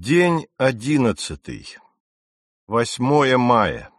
День 11. 8 мая.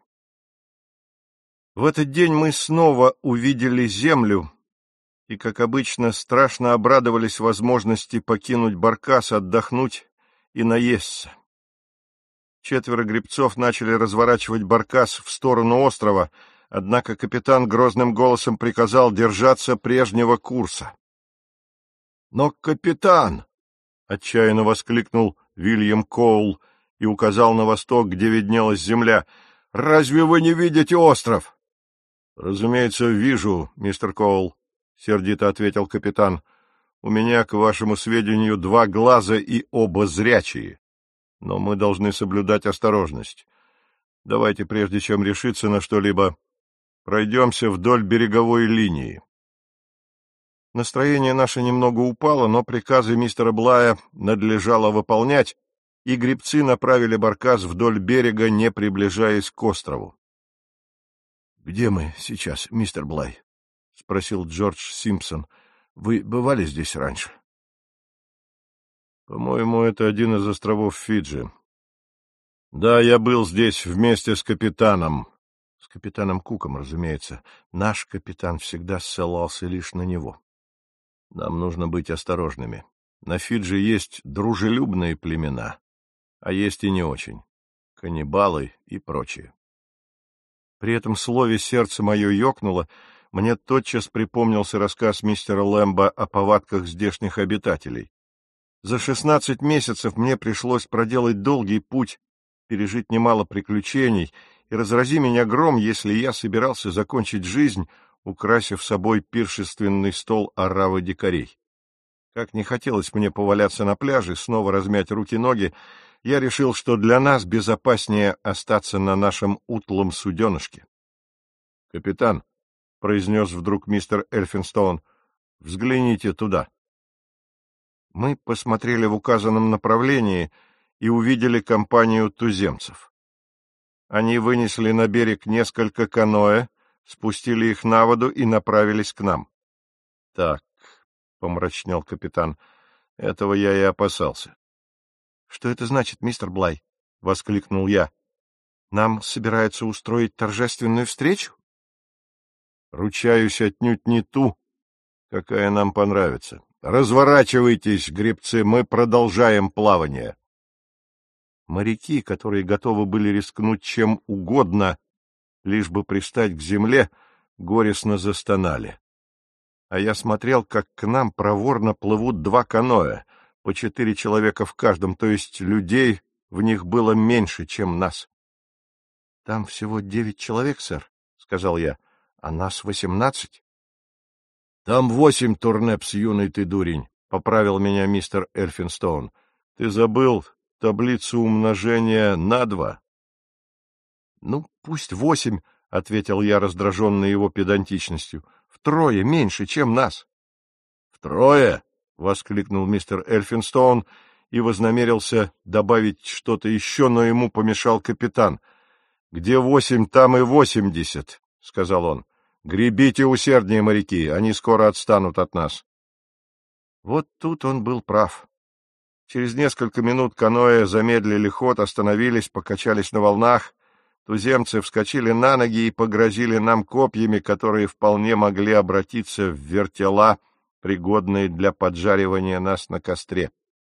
В этот день мы снова увидели землю и, как обычно, страшно обрадовались возможности покинуть баркас, отдохнуть и наесться. 4 гребцов начали разворачивать баркас в сторону острова, однако капитан грозным голосом приказал держаться прежнего курса. — Но, капитан! — отчаянно воскликнул Вильям Коул и указал на восток, где виднелась земля. — Разве вы не видите остров? — Разумеется, вижу, мистер Коул, — сердито ответил капитан. — У меня, к вашему сведению, 2 глаза и оба зрячие. Но мы должны соблюдать осторожность. Давайте, прежде чем решиться на что-либо, пройдемся вдоль береговой линии. Настроение наше немного упало, но приказы мистера Блая надлежало выполнять, и гребцы направили баркас вдоль берега, не приближаясь к острову. — Где мы сейчас, мистер Блай? — спросил Джордж Симпсон. — Вы бывали здесь раньше? — По-моему, это один из островов Фиджи. — Да, я был здесь вместе с капитаном. С капитаном Куком, разумеется. Наш капитан всегда ссылался лишь на него. Нам нужно быть осторожными. На Фиджи есть дружелюбные племена, а есть и не очень. Каннибалы и прочее. При этом слове сердце мое ёкнуло, мне тотчас припомнился рассказ мистера Лэмба о повадках здешних обитателей. За 16 месяцев мне пришлось проделать долгий путь, пережить немало приключений, и разрази меня гром, если я собирался закончить жизнь, украсив собой пиршественный стол оравы дикарей. Как не хотелось мне поваляться на пляже, снова размять руки-ноги, я решил, что для нас безопаснее остаться на нашем утлом суденышке. — Капитан, — произнес вдруг мистер Эльфинстоун, — взгляните туда. Мы посмотрели в указанном направлении и увидели компанию туземцев. Они вынесли на берег несколько каноэ, спустили их на воду и направились к нам. — Так, — помрачнел капитан, — этого я и опасался. — Что это значит, мистер Блай? — воскликнул я. — Нам собираются устроить торжественную встречу? — Ручаюсь отнюдь не ту, какая нам понравится. Разворачивайтесь, гребцы, мы продолжаем плавание. Моряки, которые готовы были рискнуть чем угодно, лишь бы пристать к земле, горестно застонали. А я смотрел, как к нам проворно плывут 2 каноэ, по 4 человека в каждом, то есть людей в них было меньше, чем нас. — Там всего 9 человек, сэр, — сказал я, — а нас 18. — Там 8, Турнепс, юный ты дурень, — поправил меня мистер Эльфинстоун. — Ты забыл таблицу умножения на 2. — Ну, пусть 8, — ответил я, раздраженный его педантичностью. — Втрое меньше, чем нас. — Втрое? — воскликнул мистер Эльфинстоун и вознамерился добавить что-то еще, но ему помешал капитан. — Где 8, там и 80, — сказал он. — Гребите усерднее, моряки, они скоро отстанут от нас. Вот тут он был прав. Через несколько минут каноэ замедлили ход, остановились, покачались на волнах. Туземцы вскочили на ноги и погрозили нам копьями, которые вполне могли обратиться в вертела, пригодные для поджаривания нас на костре.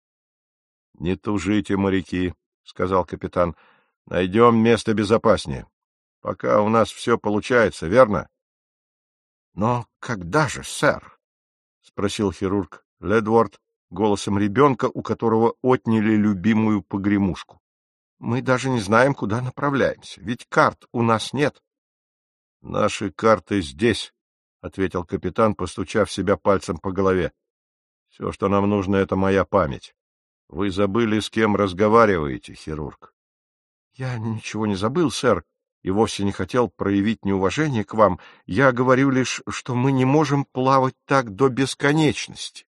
— Не тужите, моряки, — сказал капитан, — найдем место безопаснее. Пока у нас все получается, верно? — Но когда же, сэр? — спросил хирург Ледворд голосом ребенка, у которого отняли любимую погремушку. — Мы даже не знаем, куда направляемся, ведь карт у нас нет. — Наши карты здесь, — ответил капитан, постучав себя пальцем по голове. — Все, что нам нужно, — это моя память. Вы забыли, с кем разговариваете, хирург? — Я ничего не забыл, сэр, и вовсе не хотел проявить неуважение к вам. Я говорю лишь, что мы не можем плавать так до бесконечности.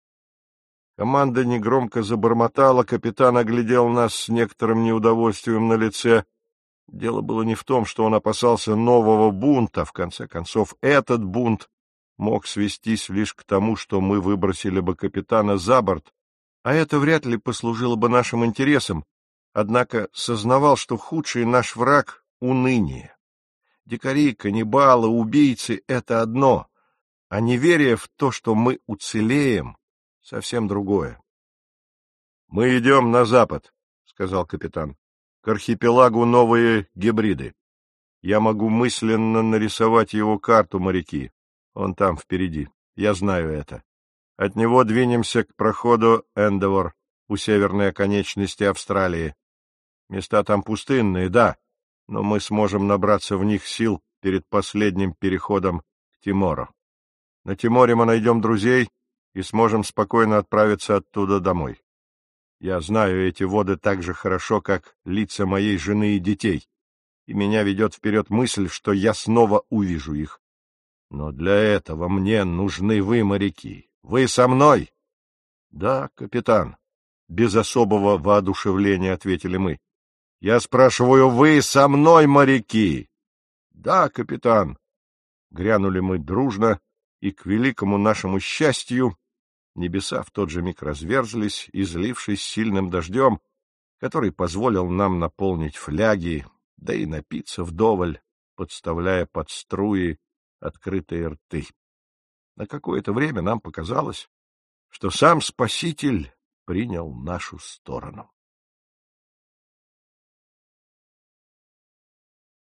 Команда негромко забормотала, капитан оглядел нас с некоторым неудовольствием на лице. Дело было не в том, что он опасался нового бунта. В конце концов, этот бунт мог свестись лишь к тому, что мы выбросили бы капитана за борт, А это вряд ли послужило бы нашим интересам, однако сознавал, что худший наш враг — уныние. Дикари, каннибалы, убийцы — это одно, а неверие в то, что мы уцелеем, — совсем другое. — Мы идем на запад, — сказал капитан. — К архипелагу Новые Гебриды. Я могу мысленно нарисовать его карту, моряки. Он там впереди. Я знаю это. От него двинемся к проходу Эндевор у северной оконечности Австралии. Места там пустынные, да, но мы сможем набраться в них сил перед последним переходом к Тимору. На Тиморе мы найдем друзей и сможем спокойно отправиться оттуда домой. Я знаю эти воды так же хорошо, как лица моей жены и детей, и меня ведет вперед мысль, что я снова увижу их. Но для этого мне нужны вы, моряки. Вы со мной? — Да, капитан, — без особого воодушевления ответили мы. — Я спрашиваю, вы со мной, моряки? — Да, капитан. Грянули мы дружно, и, к великому нашему счастью, небеса в тот же миг разверзлись, излившись сильным дождем, который позволил нам наполнить фляги, да и напиться вдоволь, подставляя под струи открытые рты. На какое-то время нам показалось, что сам Спаситель принял нашу сторону.